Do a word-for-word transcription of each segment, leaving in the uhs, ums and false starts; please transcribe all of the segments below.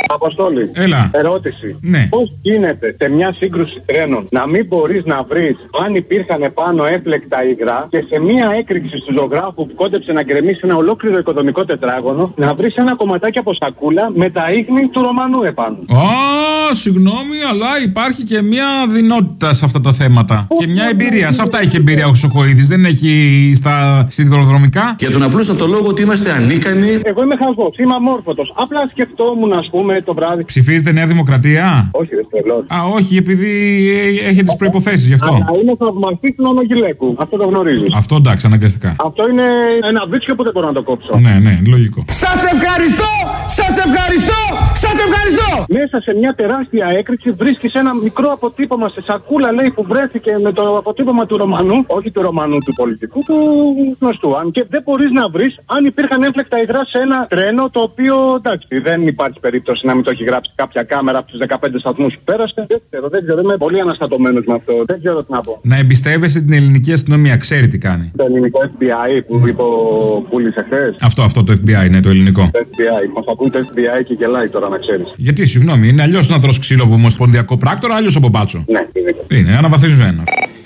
Αποστόλη. Έλα. Ερώτηση. Ναι. Πώς γίνεται σε μια σύγκρουση τρένων να μην μπορείς να βρεις αν υπήρχαν επάνω έπλεκτα υγρά και σε μια έκρηξη του ζωγράφου που κόντεψε να γκρεμίσει ένα ολόκληρο οικοδομικό τετράγωνο να βρεις ένα κομματάκι από σακούλα με τα ίχνη του Ρωμανού επάνω. Α, συγγνώμη, αλλά υπάρχει και μια δυνότητα σε αυτά τα θέματα. Και μια εμπειρία. Σε αυτά έχει εμπειρία ο Χρυσοκοΐδης. Δεν έχει στα σιδηροδρομικά. Για τον απλούστατο λόγο ότι είμαστε ανίκανοι. Εγώ είμαι χαζός, είμαι αμόρφωτος. Απλά σκεφτόμουν, ας πούμε, το βράδυ. Ψηφίζετε Νέα Δημοκρατία? Όχι, δεν τρελός. Α, όχι, επειδή έχετε τις προϋποθέσεις γι' αυτό. Αλλά είναι θαυμαστής του Νονογιλέκου. Αυτό το γνωρίζεις. Αυτό εντάξει, αναγκαστικά. Αυτό είναι ένα βίτσιο που δεν μπορώ να το κόψω. Ναι, ναι, λογικό. Σας ευχαριστώ! Σας ευχαριστώ! Σας ευχαριστώ! Μέσα σε μια τεράστια έκρηξη βρίσκεις ένα μικρό αποτύπωμα σε σακούλα, λέει, που βρέθηκε με το αποτύπωμα του Ρωμανού. Όχι του Ρωμανού του πολιτικού, του γνωστού. Αν και δεν μπορείς να βρεις αν υπήρχαν έφλεκτα υγρά σε ένα τρένο το οποίο, εντάξει, δεν υπάρχει περίπτωση να μην το έχει γράψει κάποια κάμερα από τους δεκαπέντε σταθμούς που πέρασε. Δεν ξέρω, δεν ξέρω. Είμαι πολύ αναστατωμένος με αυτό. Δεν ξέρω τι να πω. Να εμπιστεύεσαι την ελληνική αστυνομία, ξέρει τι κάνει. Το ελληνικό εφ μπι άι που είπε ο Πούλης εχθές. Αυτό, αυτό το εφ μπι άι, ναι, το ελληνικό. Το εφ μπι άι. Μας ακούει το εφ μπι άι και γελάει τώρα, να ξέρεις. Γιατί, συγγνώμη, είναι αλλιώς να τρως ξύλο από ομοσπονδιακό πράκτορα, αλλιώς από μπάτσο. Ναι, είναι. Είναι αναβαθμισμένο.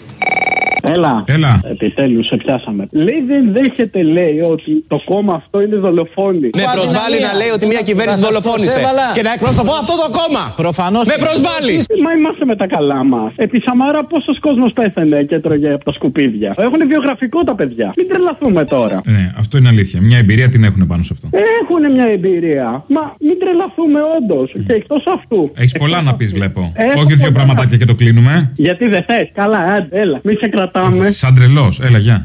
Έλα. Έλα. Επιτέλους, σε πιάσαμε. Λέει, δεν δέχεται, λέει, ότι το κόμμα αυτό είναι δολοφόνη. Με προσβάλλει να λέει ότι μια κυβέρνηση δολοφόνησε. Και να εκπροσωπώ αυτό το κόμμα. Προφανώς. Με προσβάλλει. Μα είμαστε με τα καλά μας. Επί Σαμάρα, πόσος κόσμος πέθανε και τρώγε από τα σκουπίδια. Έχουν βιογραφικό τα παιδιά. Μην τρελαθούμε τώρα. Ναι, αυτό είναι αλήθεια. Μια εμπειρία την έχουν πάνω σε αυτό. Έχουν μια εμπειρία. Μα μην τρελαθούμε όντως. Και εκτός αυτού. Έχεις πολλά να πεις, βλέπω. Έχω Όχι δύο πολλά. πραγματάκια και το κλείνουμε. Γιατί δεν θες. Καλά, άντε, έλα. Μη σε κρατάμε. Σαν τρελός, έλα, γεια.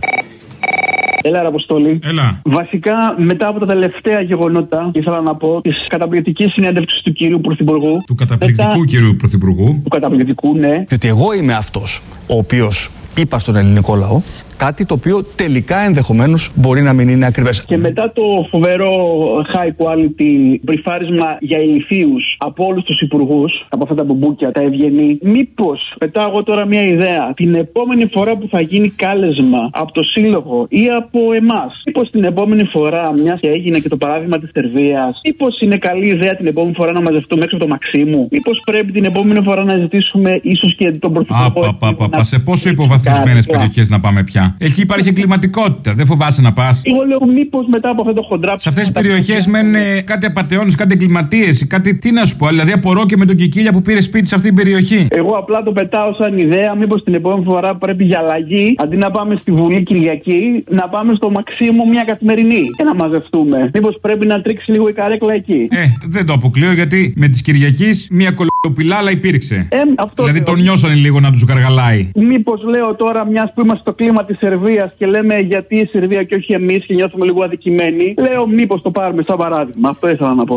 Έλα, ρε Αποστόλη. Έλα. Βασικά, μετά από τα τελευταία γεγονότα, ήθελα να πω τη καταπληκτική συνέντευξη του κυρίου Πρωθυπουργού. Του καταπληκτικού μετά... κυρίου Πρωθυπουργού. Του καταπληκτικού, ναι. Διότι εγώ είμαι αυτός ο οποίος είπα στον ελληνικό λαό κάτι το οποίο τελικά ενδεχομένως μπορεί να μην είναι ακριβές. Και μετά το φοβερό high quality μπριφάρισμα για ηλιθίους από όλους τους υπουργούς, από αυτά τα μπουμπούκια, τα ευγενή, μήπως πετάω εγώ τώρα μια ιδέα, την επόμενη φορά που θα γίνει κάλεσμα από το Σύλλογο ή από εμάς, μήπως την επόμενη φορά, μιας και έγινε και το παράδειγμα της Σερβίας, μήπως είναι καλή ιδέα την επόμενη φορά να μαζευτούμε έξω από το Μαξίμου, μήπως πρέπει την επόμενη φορά να ζητήσουμε ίσως και τον Πρωθυπουργό. Απαπαπαπα, σε πόσο υποβαθμισμένες περιοχές να πάμε πια. Εκεί υπάρχει εγκληματικότητα. Δεν φοβάσαι να πας. Εγώ λέω μήπως μετά από αυτό το χοντρά. Σε αυτές τις περιοχές μένουν κάτι απατεώνες, κάτι εγκληματίες, κάτι. Τι να σου πω, δηλαδή απορώ και με τον Κικίλια που πήρε σπίτι σε αυτή την περιοχή. Εγώ απλά το πετάω σαν ιδέα. Μήπως την επόμενη φορά πρέπει για αλλαγή, αντί να πάμε στη Βουλή Κυριακή, να πάμε στο Μαξίμου μια καθημερινή και να μαζευτούμε. Μήπως πρέπει να τρίξει λίγο η καρέκλα εκεί. Ε, δεν το αποκλείω γιατί με τη Κυριακή μια κολοπιλάλα υπήρξε. Ε, αυτό δηλαδή λέω. τον νιώσανε λίγο να τους καργαλάει. Μήπως λέω τώρα, μιας που είμαστε στο κλίμα της Σερβίας και λέμε γιατί η Σερβία και όχι εμείς και νιώθουμε λίγο αδικημένοι, λέω μήπως το πάρουμε σαν παράδειγμα. Αυτό ήθελα να πω.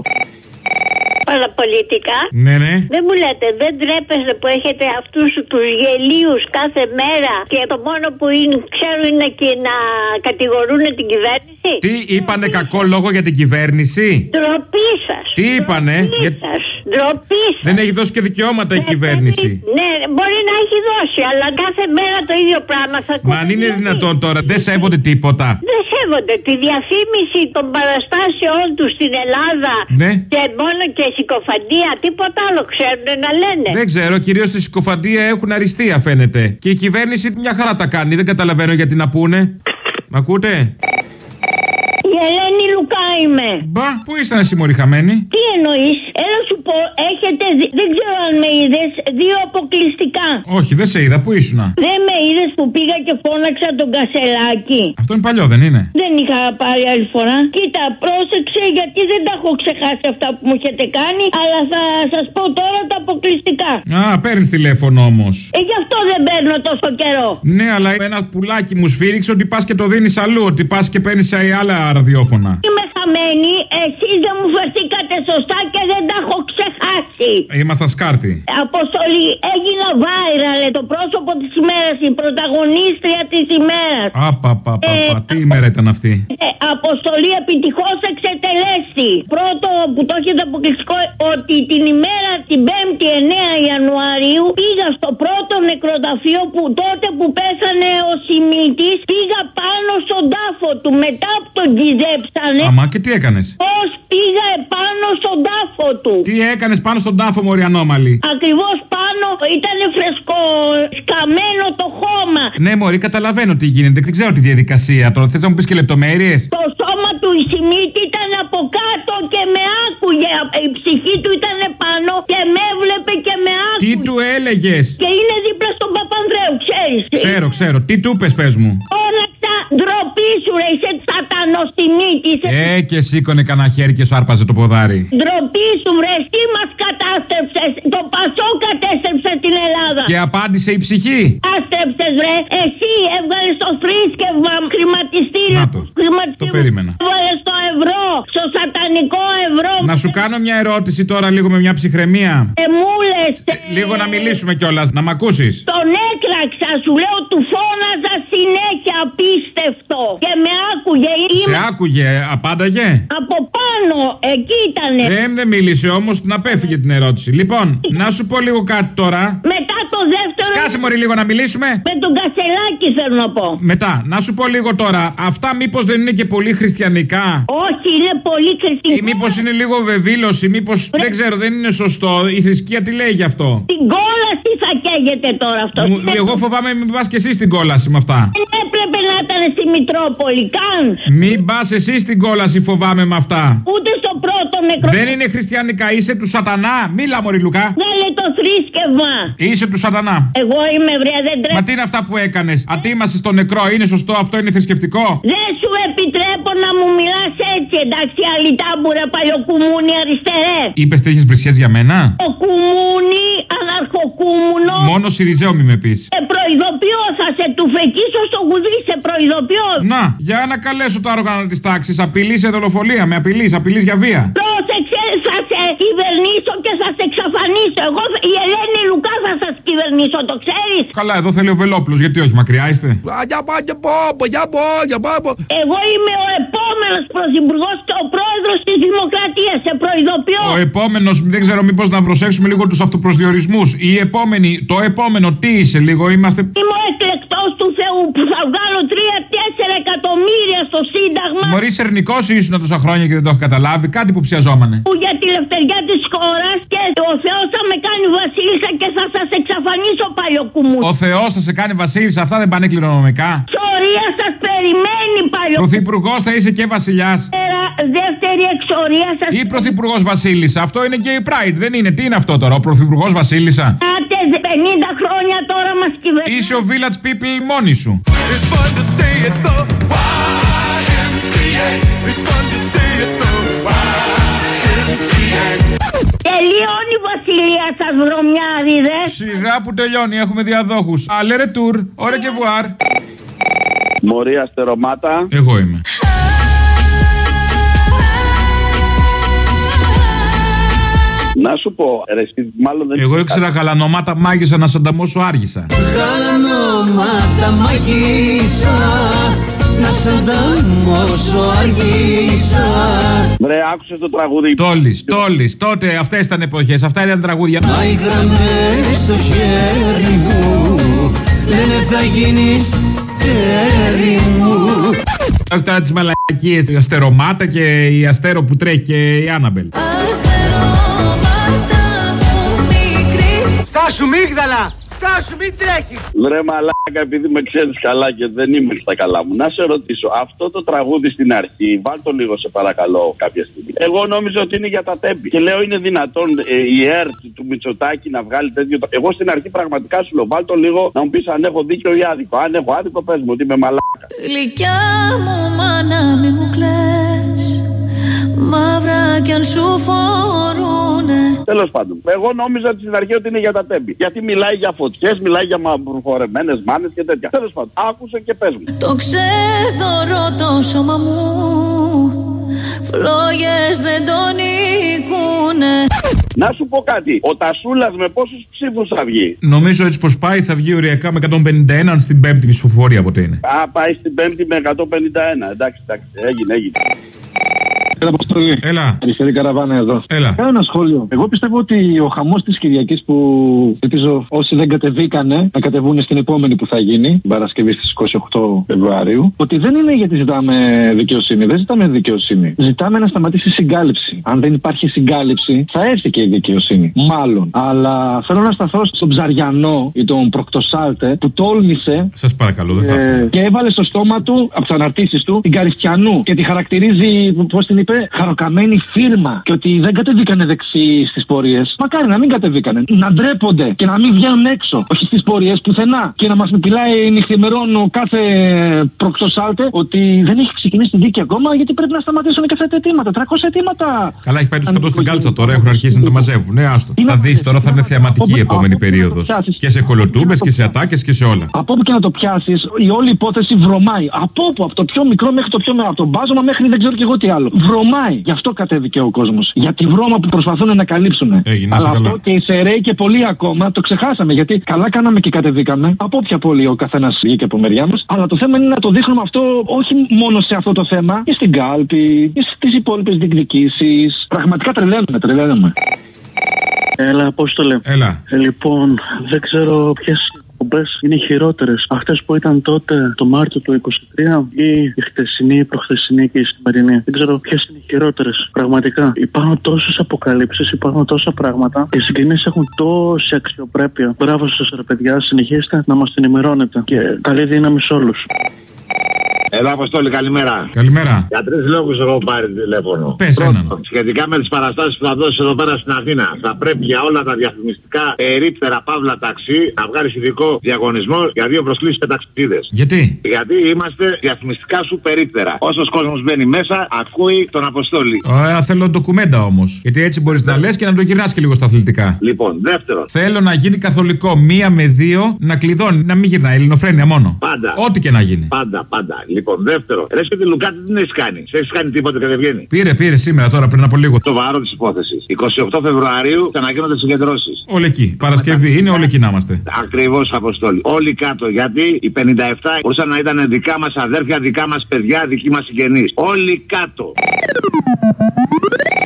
Παραπολιτικά. Ναι, ναι. Δεν μου λέτε, δεν τρέπεστε που έχετε αυτούς τους γελίους κάθε μέρα και το μόνο που είναι, ξέρουν είναι και να κατηγορούν την κυβέρνηση. Τι είπανε κακό λόγο για την κυβέρνηση? Ντροπή σας. Τι είπανε? Ντροπή Για... σας. Ντροπή σας. Δεν έχει δώσει και δικαιώματα η κυβέρνηση. Ναι, μπορεί να έχει δώσει, αλλά κάθε μέρα το ίδιο πράγμα θα ακούτε. Μα αν είναι δυνατόν τώρα, δεν σέβονται τίποτα. Δεν σέβονται τη διαφήμιση των παραστάσεών τους στην Ελλάδα. Ναι. Και μόνο και συκοφαντία, τίποτα άλλο ξέρουν να λένε. Δεν ξέρω, κυρίως στη συκοφαντία έχουν αριστεία φαίνεται. Και η κυβέρνηση μια χαρά τα κάνει, δεν καταλαβαίνω γιατί να πούνε. Μ' ακούτε? Η Ελένη Λουκά είμαι. Μπα, πού ήσταν εσύ χαμένη? Τι εννοείς? Έλα σου πω, έχετε δει, δεν ξέρω αν με είδες, δύο αποκλειστικά. Όχι, δεν σε είδα, πού ήσουνα? Δεν με είδες που πήγα και φώναξα τον Κασελάκη? Αυτό είναι παλιό, δεν είναι? Δεν είχα πάρει άλλη φορά. Κοίτα, πρόσεξε γιατί δεν τα έχω ξεχάσει αυτά που μου έχετε κάνει, αλλά θα σας πω τώρα τα αποκλειστικά. Α, παίρνεις τηλέφωνο όμως. Ε, γι' αυτό δεν παίρνω τόσο καιρό. Ναι, αλλά ένα πουλάκι μου σφύριξε ότι πας και το δίνεις αλλού, ότι πας και παίρνεις σε άλλα ραδιόφωνα. Είμαι χαμένη, εσείς δεν μου φερθήκατε σωστά και δεν τα έχω ξεχάσει. Ήμασταν σκάρτη. Αποστολή, έγινα viral το πρόσωπο της ημέρας, η πρωταγωνίστρια της ημέρας. Απαπαπαπα, Ε, τι ημέρα ήταν αυτή? Ε, αποστολή επιτυχώς εξετελέστη. Πρώτο που το έχετε αποκλειστικό, ότι την ημέρα την πέμπτη εννέα Ιανουαρίου πήγα στο πρώτο νεκροταφείο που τότε που πέθανε ο Σιμίτης, πήγα πάνω στον τάφο του μετά που τον κυδέψανε. Αμά, και τι έκανες? Πώς πήγα επάνω στον τάφο του. του. Τι έκανες πάνω στον τάφο, μωρή ανώμαλη? Ακριβώς πάνω ήταν φρεσκό, σκαμμένο το χώμα. Ναι, μωρή, καταλαβαίνω τι γίνεται. Δεν ξέρω τη διαδικασία τώρα. Θες να μου πεις και λεπτομέρειες? Το σώμα του Ισημίτη ήταν από κάτω και με άκουγε. Η ψυχή του ήταν πάνω και με έβλεπε και με άκουγε. Τι του έλεγες? Και είναι δίπλα στον Παπανδρέου, ξέρεις. Ξέρω, ξέρω. Τι του πες, πες μου? Φώναξα, ντροπή σου, ρε, είσαι σατανός στη μύτη. Ε, και σήκωνε κανένα χέρι και σου άρπαζε το ποδάρι. Ντροπή σου, βρε, τι μας κατάστρεψες. Το Πασό κατέστρεψε την Ελλάδα. Και απάντησε η ψυχή. Άστρεψες, βρε. Εσύ έβγαλες το θρήσκευμα χρηματιστήριο. Να το. Το περίμενα. Έβγαλες το ευρώ, στο σατανικό ευρώ. Να σου κάνω μια ερώτηση τώρα, λίγο με μια ψυχραιμία. Ε, μου λες, ε, λίγο να μιλήσουμε κιόλας, να μ' ακούσεις. Τον έκλαξα, σου λέω, του φώναζα συνέχεια, απίστευτο. Και με άκουγε. Σε είμαι... άκουγε, απάνταγε. Από πάνω, εκεί ήτανε. Ε, δεν μίλησε όμως, την απέφυγε την ερώτηση. Λοιπόν, να σου πω λίγο κάτι τώρα. Μετά το δεύτερο. Σκάσε μωρή λίγο να μιλήσουμε. Με τον Κασελάκη θέλω να πω. Μετά, να σου πω λίγο τώρα. Αυτά μήπως δεν είναι και πολύ χριστιανικά? Όχι, είναι πολύ χριστιανικά. Ή μήπως είναι λίγο βεβήλωση, μήπως Βρε... δεν ξέρω, δεν είναι σωστό. Η θρησκεία τι λέει γι' αυτό? Την κόλαση θα καίγεται τώρα αυτό. Μου, εγώ φοβάμαι μην πας και εσύ στην κόλαση με αυτά. Δεν έπρεπε να ήταν στη Μητρόπολη καν. Μην πας εσύ στην κόλαση, φοβάμαι με αυτά. Ούτε στο πρώτο νεκρό. Δεν είναι χριστιανικά, είσαι του σατανά. Μίλα μωρή Λουκά. Δεν λέει το θρήσκευμα. Είσαι του σατανά. Εγώ είμαι βρέα, δεν τρέπω. Μα τι είναι αυτά που έκανες? Ατίμασες στο νεκρό, είναι σωστό αυτό, είναι θρησκευτικό? Δεν σου επιτρέπω να μου μιλάς έτσι, εντάξει, αλιτάμπουρα, παλιοκουμούνι, αριστερέ. Είπες τέτοιες βρισιές για μένα? Ο κουμούνι, αναρχοκούμουνο. Μόνο Σιριζέο μη με πεις. Σε προειδοποιώ, θα σε τουφεκίσω στο γουδί, σε προειδοποιώ. Να, για να καλέσω τα όργανα της τάξης. Απειλή σε δολοφονία, με απειλής, απειλής για βία. Πρόσεξε, θα σε κυβερνήσω και θα σε εξαφανίσω. Εγώ, η Ελένη Λουκά, θα σας κυβερνήσω, το ξέρεις? Καλά, εδώ θέλει ο Βελόπουλος, γιατί όχι, μακριά είστε. Εγώ είμαι ο επόμενος πρωθυπουργός και ο πρόεδρος της Δημοκρατίας, σε προειδοποιώ. Ο επόμενος, δεν ξέρω, μήπως να προσέξουμε λίγο τους αυτοπροσδιορισμούς. Η επόμενη, το επόμενο, τι είσαι λίγο, είμαστε. Είμαι ο εκλεκτός του Θεού που θα βγάλω τρία τέσσερα εκατομμύρια στο Σύνταγμα. Μωρή σερνικός ήσουν τόσα χρόνια και δεν το έχω καταλάβει, κάτι που ψιαζόμανε. Που για τη λευτεριά της χώρας και ο Θεός θα με κάνει βασίλισσα και θα σας εξαφανίσω παλιοκουμού. Ο Θεός θα σε κάνει βασίλισσα, αυτά δεν πάνε κληρονομικά. Εξορία σας περιμένει παλιοκουμού. Πρωθυπουργός θα είσαι και βασιλιάς. Δεύτερη εξορία σας. Ή πρωθυπουργός βασίλισσα, αυτό είναι και η Pride, δεν είναι? Τι είναι αυτό τώρα, ο πρωθυπουργός βασίλισσα? Κάτε πενήντα χρόνια τώρα μας κυβερνάει. Είσαι ο Village People μόνοι σου. Τελειώνει η βασιλεία σας, βρωμιάριδες. Σιγά που τελειώνει, έχουμε διαδόχους. Allez retour, au revoir. Μωρή αστερομάτα. Εγώ είμαι. Να σου πω, ρε, μάλλον δεν. Εγώ ήξερα γαλανομάτα μάγισσα να σανταμώσω άργησα. Γαλανομάτα μάγισσα να σανταμώσω άργησα. Βρε, άκουσες το τραγούδι. Τόλης, τόλης, τότε αυτές ήταν εποχές, αυτά ήταν τραγούδια. Μα οι γραμμές στο χέρι μου λένε θα γίνεις τέρι μου. Όχι τώρα τις μαλακίες, η αστερομάτα και η αστέρο που τρέχει και η Άνναμπελ. Στάσου μίγδαλα! Στάσου μην τρέχεις! Βρε μαλάκα, επειδή με ξέρεις καλά και δεν είμαι στα καλά μου, να σε ρωτήσω, αυτό το τραγούδι στην αρχή, βάλ' το λίγο σε παρακαλώ κάποια στιγμή. Εγώ νόμιζα ότι είναι για τα τέμπη. Και λέω είναι δυνατόν ε, η ΕΡΤ του Μητσοτάκη να βγάλει τέτοιο. Εγώ στην αρχή πραγματικά σου λέω, βάλ' το λίγο να μου πεις αν έχω δίκιο ή άδικο. Αν έχω άδικο, πες μου ότι είμαι μαλάκα. Γλυκιά μου μάνα μη μου κλαις, μαύρα κι αν σου φορούνε. Τέλος πάντων, εγώ νόμιζα στην αρχή ότι είναι για τα τέμπη. Γιατί μιλάει για φωτιές, μιλάει για μαυροφορεμένες μάνες και τέτοια. Τέλος πάντων, άκουσε και πες μου. Το ξέδωρο το σώμα μου, φλόγες δεν τον νικούνε. Να σου πω κάτι, ο Τασούλας με πόσους ψήφους θα βγει? Νομίζω έτσι πως πάει θα βγει οριακά με εκατόν πενήντα ένα στην πέμπτη ψηφοφορία, ποτέ είναι. Α, πάει στην πέμπτη με εκατόν πενήντα ένα. Εντάξει, εντάξει, έγινε, έγινε. Έλα, Αποστολή. Έλα. Αριστερή καραβάνα εδώ. Έλα. Κάνω ένα σχόλιο. Εγώ πιστεύω ότι ο χαμός της Κυριακής που ελπίζω όσοι δεν κατεβήκανε να κατεβούν στην επόμενη που θα γίνει, την Παρασκευή στις είκοσι οκτώ Φεβρουαρίου, ότι δεν είναι γιατί ζητάμε δικαιοσύνη. Δεν ζητάμε δικαιοσύνη. Ζητάμε να σταματήσει η συγκάλυψη. Αν δεν υπάρχει συγκάλυψη, θα έρθει και η δικαιοσύνη. Μάλλον. Αλλά θέλω να σταθώ στον Ψαριανό ή τον Προκτοσάλτε που τόλμησε. Σας παρακαλώ, δεν θα ε, και έβαλε στο στόμα του, από τις αναρτήσεις του, την Καριστιανού και τη χαρακτηρίζει, πώς την είπε, χαροκαμένη φίρμα. Και ότι δεν κατεβήκανε δεξιοί στις πορείες. Μακάρι να μην κατεβήκανε. Να ντρέπονται και να μην βγαίνουν έξω. Όχι στις πορείες πουθενά. Και να μας μιλάει νυχθημερών ο κάθε Προκτοσάλτε ότι δεν έχει ξεκινήσει τη δίκη ακόμα γιατί πρέπει να σταματήσουν και αυτά τα αιτήματα. τριακόσια αιτήματα. Καλά, έχει πάει του σκοτώ στην κάλτσα τώρα, έχουν αρχίσει να το μαζεύουν. Ναι, άστο. Θα δεις τώρα, θα είναι θεαματική η επόμενη περίοδος. Και σε κολοτούμπες και σε ατάκες και σε όλα. Από όπου και να το πιάσεις, η όλη υπόθεση βρωμάει. Από όπου, από το πιο μικρό μέχρι το πιο μεγάλο. Από το μπάζωμα μέχρι δεν ξέρω και εγώ τι άλλο. Βρωμάει. Γι' αυτό κατέβηκε ο κόσμος. Για τη βρώμα που προσπαθούν να καλύψουν. Έγινε, αλλά καλά. αυτό και οι Σεραίοι και πολλοί ακόμα το ξεχάσαμε. Γιατί καλά κάναμε και κατεβήκαμε. Από όποια πόλη ο καθένας βγήκε από μεριά μας. Αλλά το θέμα είναι να το δείχνουμε αυτό όχι μόνο σε αυτό το θέμα, και στην κάλπη και στις υπόλοιπες διεκδικήσεις. Πραγματικά τρελαίνουμε, τρελαίνουμε. Έλα, πώς το λέω. Έλα. Ε, λοιπόν, δεν ξέρω ποιες εκπομπές είναι χειρότερες. Αυτές που ήταν τότε, το Μάρτιο του είκοσι τρία, ή η χτεσινή, η προχθεσινή και η σημερινή. Δεν ξέρω ποιες είναι χειρότερες. Πραγματικά. Υπάρχουν τόσες αποκαλύψεις, υπάρχουν τόσα πράγματα. Οι συγκινήσεις έχουν τόση αξιοπρέπεια. Μπράβο σας, ρε παιδιά. Συνεχίστε να μας ενημερώνετε. Και καλή δύναμη σε όλους. Έλα, Αποστόλη, καλημέρα. Καλημέρα. Για τρεις λόγους έχω πάρει τηλέφωνο. Πες έναν. Σχετικά με τις παραστάσεις που θα δώσεις εδώ πέρα στην Αθήνα, θα πρέπει για όλα τα διαφημιστικά περίπτερα παύλα ταξί να βγάλεις ειδικό διαγωνισμό για δύο προσκλήσεις πενταξιδίδες. Γιατί? Γιατί είμαστε διαφημιστικά σου περίπτερα. Όσος κόσμος μπαίνει μέσα, ακούει τον Αποστόλη. Ωραία, θέλω ντοκουμέντα όμως. Γιατί έτσι μπορείς να λες και να το γυρνάς και λίγο στα αθλητικά. Λοιπόν, δεύτερον. Θέλω να γίνει καθολικό. Μία με δύο να κλειδώνει, να μην γυρνάει. Ελληνοφρένεια μόνο. Πάντα. Ό,τι και να γίνει. Πάντα, πάντα. Λοιπόν, δεύτερο. Ρε και τη Λουκάτη τι έχει κάνει. Σε έχει κάνει τίποτε και δεν βγαίνει. Πήρε, πήρε σήμερα τώρα πριν από λίγο. Το βάρο τη υπόθεση. εικοστή ογδόη Φεβρουαρίου θα αναγίνονται συγκεντρώσεις. Όλοι εκεί. Παρασκευή είναι, όλοι εκεί να είμαστε. Ακριβώς, Αποστόλη. Όλοι κάτω. Γιατί οι πενήντα επτά μπορούσαν να ήταν δικά μας αδέρφια, δικά μας παιδιά, δικοί μας συγγενείς. Όλοι κάτω.